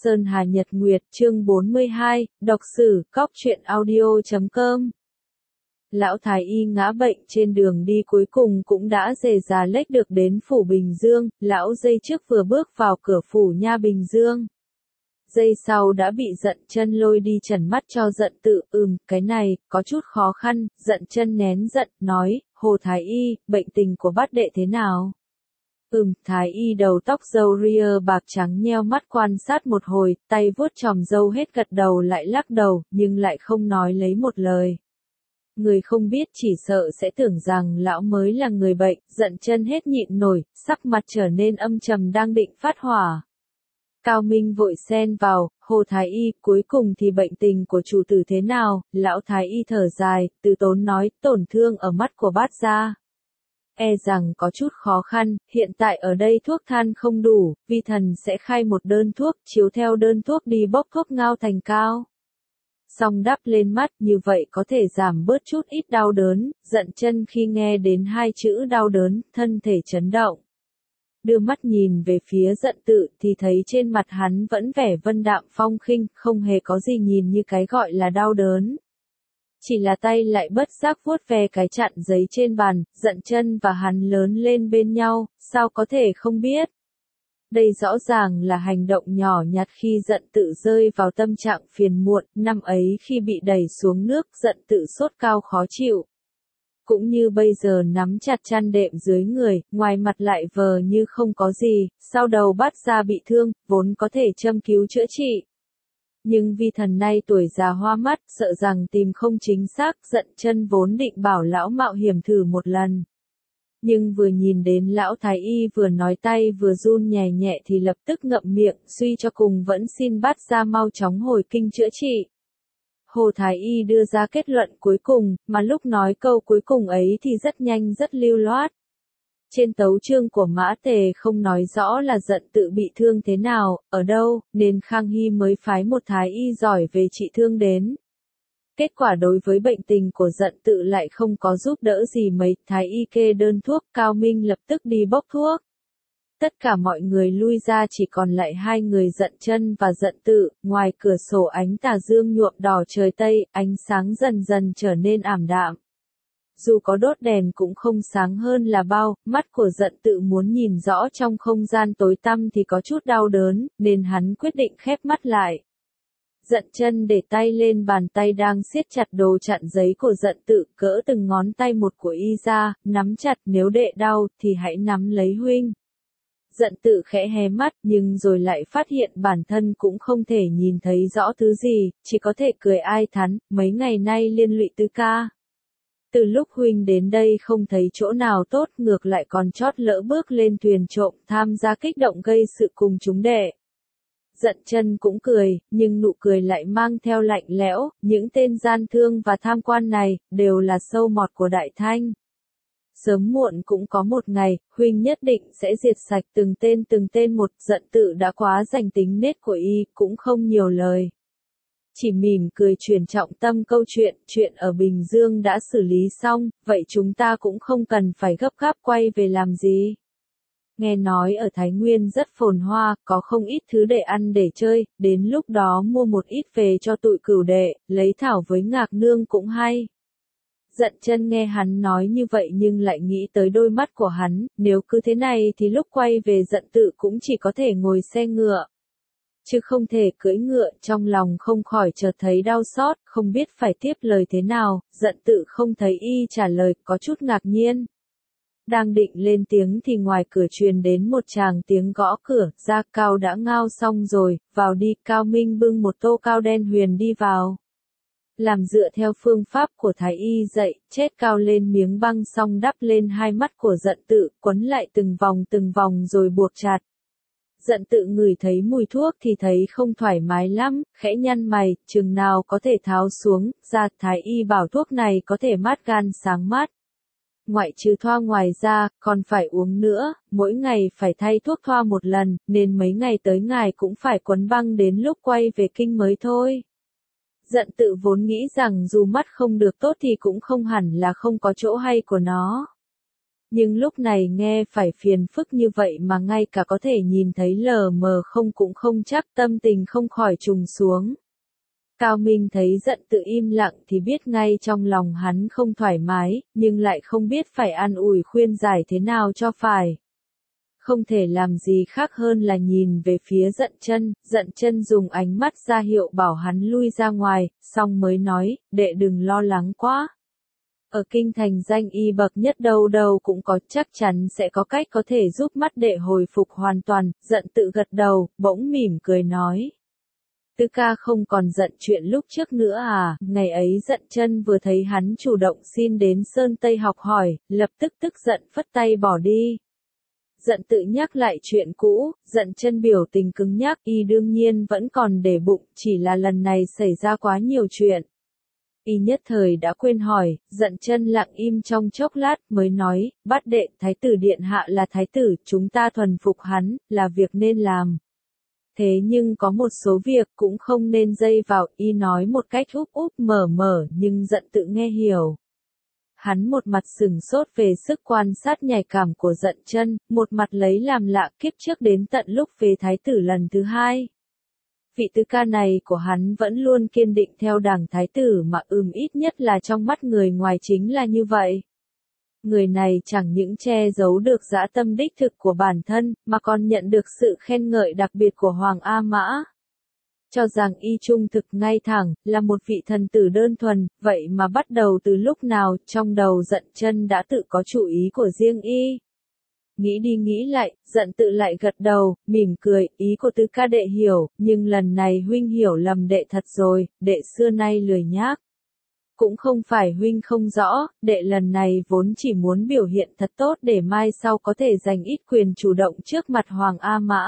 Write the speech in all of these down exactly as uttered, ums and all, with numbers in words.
Sơn Hà Nhật Nguyệt chương bốn mươi hai, đọc sử, cóc truyện audio chấm com. Lão Thái Y ngã bệnh trên đường đi cuối cùng cũng đã dề dà lách được đến phủ Bình Dương, lão dây trước vừa bước vào cửa phủ nha Bình Dương. Dây sau đã bị Dận Chân lôi đi trần mắt cho Dận Tự, ừm, cái này, có chút khó khăn, Dận Chân nén giận, nói, Hồ Thái Y, bệnh tình của bát đệ thế nào? Ừm, Thái Y đầu tóc râu ria bạc trắng nheo mắt quan sát một hồi, tay vuốt chòm râu hết gật đầu lại lắc đầu, nhưng lại không nói lấy một lời. Người không biết chỉ sợ sẽ tưởng rằng lão mới là người bệnh, Dận Chân hết nhịn nổi, sắc mặt trở nên âm trầm đang định phát hỏa. Cao Minh vội xen vào, Hồ Thái Y, cuối cùng thì bệnh tình của chủ tử thế nào? Lão Thái Y thở dài, từ tốn nói, tổn thương ở mắt của bát gia. E rằng có chút khó khăn, hiện tại ở đây thuốc than không đủ, vi thần sẽ khai một đơn thuốc, chiếu theo đơn thuốc đi bốc thuốc ngao thành cao. Xong đắp lên mắt, như vậy có thể giảm bớt chút ít đau đớn. Dận Chân khi nghe đến hai chữ đau đớn, thân thể chấn động. Đưa mắt nhìn về phía Dận Tự thì thấy trên mặt hắn vẫn vẻ vân đạm phong khinh, không hề có gì nhìn như cái gọi là đau đớn. Chỉ là tay lại bất giác vuốt ve cái chặn giấy trên bàn, Dận Chân và hắn lớn lên bên nhau, sao có thể không biết. Đây rõ ràng là hành động nhỏ nhặt khi Dận Tự rơi vào tâm trạng phiền muộn, năm ấy khi bị đẩy xuống nước, Dận Tự sốt cao khó chịu. Cũng như bây giờ nắm chặt chăn đệm dưới người, ngoài mặt lại vờ như không có gì, sau đầu bát gia bị thương, vốn có thể châm cứu chữa trị. Nhưng vì thần nay tuổi già hoa mắt, sợ rằng tìm không chính xác, Dận Chân vốn định bảo lão mạo hiểm thử một lần. Nhưng vừa nhìn đến lão Thái Y vừa nói tay vừa run nhẹ nhẹ thì lập tức ngậm miệng, suy cho cùng vẫn xin bát gia mau chóng hồi kinh chữa trị. Hồ Thái Y đưa ra kết luận cuối cùng, mà lúc nói câu cuối cùng ấy thì rất nhanh rất lưu loát. Trên tấu chương của Mã Tề không nói rõ là Dận Tự bị thương thế nào, ở đâu, nên Khang Hy mới phái một Thái Y giỏi về trị thương đến. Kết quả đối với bệnh tình của Dận Tự lại không có giúp đỡ gì mấy, Thái Y kê đơn thuốc, Cao Minh lập tức đi bốc thuốc. Tất cả mọi người lui ra chỉ còn lại hai người Dận Chân và Dận Tự, ngoài cửa sổ ánh tà dương nhuộm đỏ trời Tây, ánh sáng dần dần trở nên ảm đạm. Dù có đốt đèn cũng không sáng hơn là bao, mắt của Dận Tự muốn nhìn rõ trong không gian tối tăm thì có chút đau đớn, nên hắn quyết định khép mắt lại. Dận Chân để tay lên bàn tay đang siết chặt đồ chặn giấy của Dận Tự, cỡ từng ngón tay một của y ra, nắm chặt, nếu đệ đau, thì hãy nắm lấy huynh. Dận Tự khẽ hé mắt, nhưng rồi lại phát hiện bản thân cũng không thể nhìn thấy rõ thứ gì, chỉ có thể cười ai thán, mấy ngày nay liên lụy Tứ ca. Từ lúc huynh đến đây không thấy chỗ nào tốt, ngược lại còn chót lỡ bước lên thuyền trộm, tham gia kích động gây sự cùng chúng đệ. Dận Chân cũng cười, nhưng nụ cười lại mang theo lạnh lẽo, những tên gian thương và tham quan này, đều là sâu mọt của Đại Thanh. Sớm muộn cũng có một ngày, huynh nhất định sẽ diệt sạch từng tên từng tên một. Dận Tự đã quá giành tính nết của y, cũng không nhiều lời. Chỉ mỉm cười chuyển trọng tâm câu chuyện, chuyện ở Bình Dương đã xử lý xong, vậy chúng ta cũng không cần phải gấp gáp quay về làm gì. Nghe nói ở Thái Nguyên rất phồn hoa, có không ít thứ để ăn để chơi, đến lúc đó mua một ít về cho tụi cửu đệ, lấy thảo với Ngạc Nương cũng hay. Dận Chân nghe hắn nói như vậy nhưng lại nghĩ tới đôi mắt của hắn, nếu cứ thế này thì lúc quay về Dận Tự cũng chỉ có thể ngồi xe ngựa. Chứ không thể cưỡi ngựa, trong lòng không khỏi chợt thấy đau xót, không biết phải tiếp lời thế nào. Dận Tự không thấy y trả lời, có chút ngạc nhiên. Đang định lên tiếng thì ngoài cửa truyền đến một tràng tiếng gõ cửa, ra Cao đã ngao xong rồi, vào đi. Cao Minh bưng một tô cao đen huyền đi vào. Làm dựa theo phương pháp của Thái Y dạy, chết Cao lên miếng băng xong đắp lên hai mắt của Dận Tự, quấn lại từng vòng từng vòng rồi buộc chặt. Dận Tự ngửi thấy mùi thuốc thì thấy không thoải mái lắm, khẽ nhăn mày, chừng nào có thể tháo xuống, ra. Thái Y bảo thuốc này có thể mát gan sáng mắt. Ngoại trừ thoa ngoài ra, còn phải uống nữa, mỗi ngày phải thay thuốc thoa một lần, nên mấy ngày tới ngài cũng phải quấn băng đến lúc quay về kinh mới thôi. Dận Tự vốn nghĩ rằng dù mắt không được tốt thì cũng không hẳn là không có chỗ hay của nó. Nhưng lúc này nghe phải phiền phức như vậy mà ngay cả có thể nhìn thấy lờ mờ không cũng không chắc, tâm tình không khỏi trùng xuống. Cao Minh thấy giận tự im lặng thì biết ngay trong lòng hắn không thoải mái, nhưng lại không biết phải an ủi khuyên giải thế nào cho phải. Không thể làm gì khác hơn là nhìn về phía giận chân, giận chân dùng ánh mắt ra hiệu bảo hắn lui ra ngoài, xong mới nói, đệ đừng lo lắng quá. Ở kinh thành danh y bậc nhất đâu đâu cũng có, chắc chắn sẽ có cách có thể giúp mắt đệ hồi phục hoàn toàn, giận tự gật đầu, bỗng mỉm cười nói. Tư ca không còn giận chuyện lúc trước nữa à, ngày ấy giận chân vừa thấy hắn chủ động xin đến Sơn Tây học hỏi, lập tức tức giận phất tay bỏ đi. Giận tự nhắc lại chuyện cũ, giận chân biểu tình cứng nhắc, y đương nhiên vẫn còn để bụng, chỉ là lần này xảy ra quá nhiều chuyện. Y nhất thời đã quên hỏi, giận chân lặng im trong chốc lát mới nói, bát đệ, thái tử điện hạ là thái tử, chúng ta thuần phục hắn, là việc nên làm. Thế nhưng có một số việc cũng không nên dây vào, y nói một cách úp úp mở mở nhưng giận tự nghe hiểu. Hắn một mặt sừng sốt về sức quan sát nhạy cảm của giận chân, một mặt lấy làm lạ kiếp trước đến tận lúc về thái tử lần thứ hai. Vị tứ ca này của hắn vẫn luôn kiên định theo đảng thái tử mà ừm ít nhất là trong mắt người ngoài chính là như vậy. Người này chẳng những che giấu được dã tâm đích thực của bản thân, mà còn nhận được sự khen ngợi đặc biệt của Hoàng A Mã. Cho rằng y trung thực ngay thẳng, là một vị thần tử đơn thuần, vậy mà bắt đầu từ lúc nào trong đầu giận chân đã tự có chủ ý của riêng y. Nghĩ đi nghĩ lại, giận tự lại gật đầu, mỉm cười, ý của tứ ca đệ hiểu, nhưng lần này huynh hiểu lầm đệ thật rồi, đệ xưa nay lười nhác. Cũng không phải huynh không rõ, đệ lần này vốn chỉ muốn biểu hiện thật tốt để mai sau có thể giành ít quyền chủ động trước mặt Hoàng A Mã.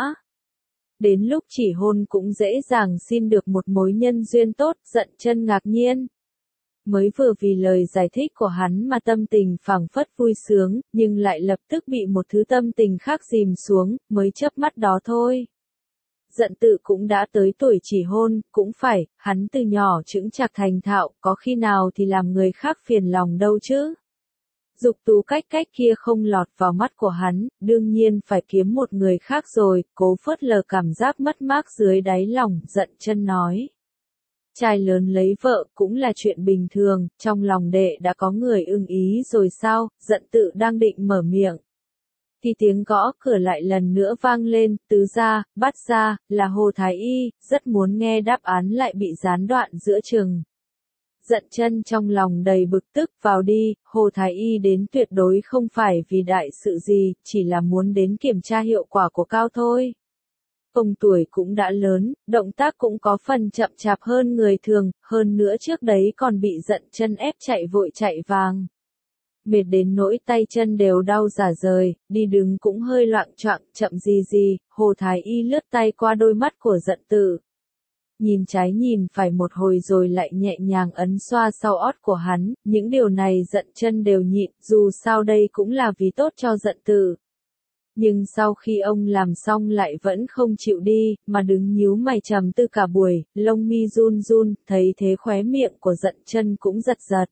Đến lúc chỉ hôn cũng dễ dàng xin được một mối nhân duyên tốt, giận chân ngạc nhiên. Mới vừa vì lời giải thích của hắn mà tâm tình phảng phất vui sướng, nhưng lại lập tức bị một thứ tâm tình khác dìm xuống, mới chớp mắt đó thôi. Giận tự cũng đã tới tuổi chỉ hôn, cũng phải, hắn từ nhỏ chững chạc thành thạo, có khi nào thì làm người khác phiền lòng đâu chứ. Dục tú cách cách kia không lọt vào mắt của hắn, đương nhiên phải kiếm một người khác rồi, cố phớt lờ cảm giác mất mát dưới đáy lòng, giận chân nói. Trai lớn lấy vợ cũng là chuyện bình thường, trong lòng đệ đã có người ưng ý rồi sao, giận tự đang định mở miệng. Thì tiếng gõ cửa lại lần nữa vang lên, tứ gia, bát gia, là Hồ Thái Y, rất muốn nghe đáp án lại bị gián đoạn giữa chừng. Giận chân trong lòng đầy bực tức, vào đi, Hồ Thái Y đến tuyệt đối không phải vì đại sự gì, chỉ là muốn đến kiểm tra hiệu quả của cao thôi. Ông tuổi cũng đã lớn, động tác cũng có phần chậm chạp hơn người thường, hơn nữa trước đấy còn bị giận chân ép chạy vội chạy vàng. Mệt đến nỗi tay chân đều đau rả rời, đi đứng cũng hơi loạng choạng, chậm gì gì, Hồ Thái Y lướt tay qua đôi mắt của giận tự. Nhìn trái nhìn phải một hồi rồi lại nhẹ nhàng ấn xoa sau ót của hắn, những điều này giận chân đều nhịn, dù sao đây cũng là vì tốt cho giận tự. Nhưng sau khi ông làm xong lại vẫn không chịu đi, mà đứng nhíu mày trầm tư cả buổi, lông mi run run, thấy thế khóe miệng của giận chân cũng giật giật.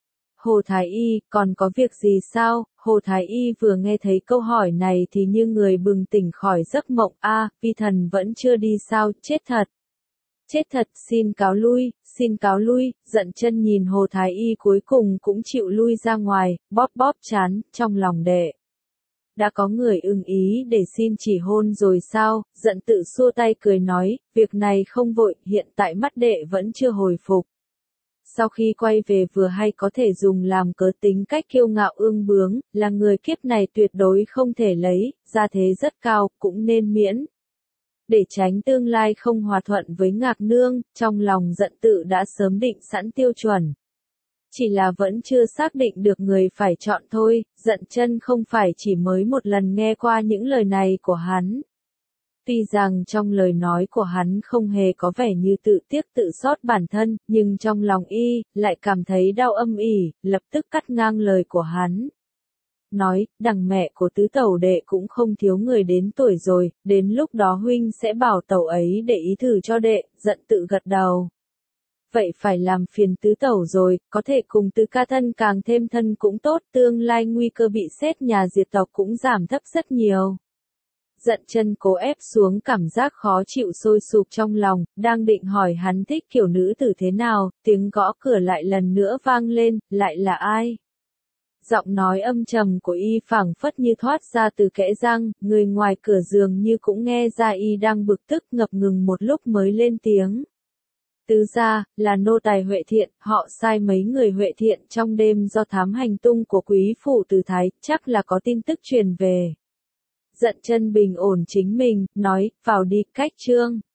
Hồ Thái Y, còn có việc gì sao? Hồ Thái Y vừa nghe thấy câu hỏi này thì như người bừng tỉnh khỏi giấc mộng, a, vi thần vẫn chưa đi sao, chết thật. Chết thật, xin cáo lui, xin cáo lui, giận chân nhìn Hồ Thái Y cuối cùng cũng chịu lui ra ngoài, bóp bóp chán, trong lòng đệ. Đã có người ưng ý để xin chỉ hôn rồi sao, giận tự xua tay cười nói, việc này không vội, hiện tại mắt đệ vẫn chưa hồi phục. Sau khi quay về vừa hay có thể dùng làm cớ tính cách kiêu ngạo ương bướng, là người kiếp này tuyệt đối không thể lấy, gia thế rất cao, cũng nên miễn. Để tránh tương lai không hòa thuận với Ngạc Nương, trong lòng giận tự đã sớm định sẵn tiêu chuẩn. Chỉ là vẫn chưa xác định được người phải chọn thôi, giận chân không phải chỉ mới một lần nghe qua những lời này của hắn. Tuy rằng trong lời nói của hắn không hề có vẻ như tự tiếc tự xót bản thân, nhưng trong lòng y, lại cảm thấy đau âm ỉ, lập tức cắt ngang lời của hắn. Nói, đằng mẹ của tứ tẩu đệ cũng không thiếu người đến tuổi rồi, đến lúc đó huynh sẽ bảo tẩu ấy để ý thử cho đệ, giận tự gật đầu. vậy phải làm phiền tứ tẩu rồi, có thể cùng tứ ca thân càng thêm thân cũng tốt, tương lai nguy cơ bị xét nhà diệt tộc cũng giảm thấp rất nhiều. Giận chân cố ép xuống cảm giác khó chịu sôi sục trong lòng, đang định hỏi hắn thích kiểu nữ tử thế nào, tiếng gõ cửa lại lần nữa vang lên, lại là ai? Giọng nói âm trầm của y phảng phất như thoát ra từ kẽ răng, người ngoài cửa dường như cũng nghe ra y đang bực tức, ngập ngừng một lúc mới lên tiếng. Tứ gia, là nô tài Huệ Thiện, họ sai mấy người Huệ Thiện trong đêm do thám hành tung của quý phủ Từ Thái, chắc là có tin tức truyền về. Giận chân bình ổn chính mình, nói, vào đi, cách trương.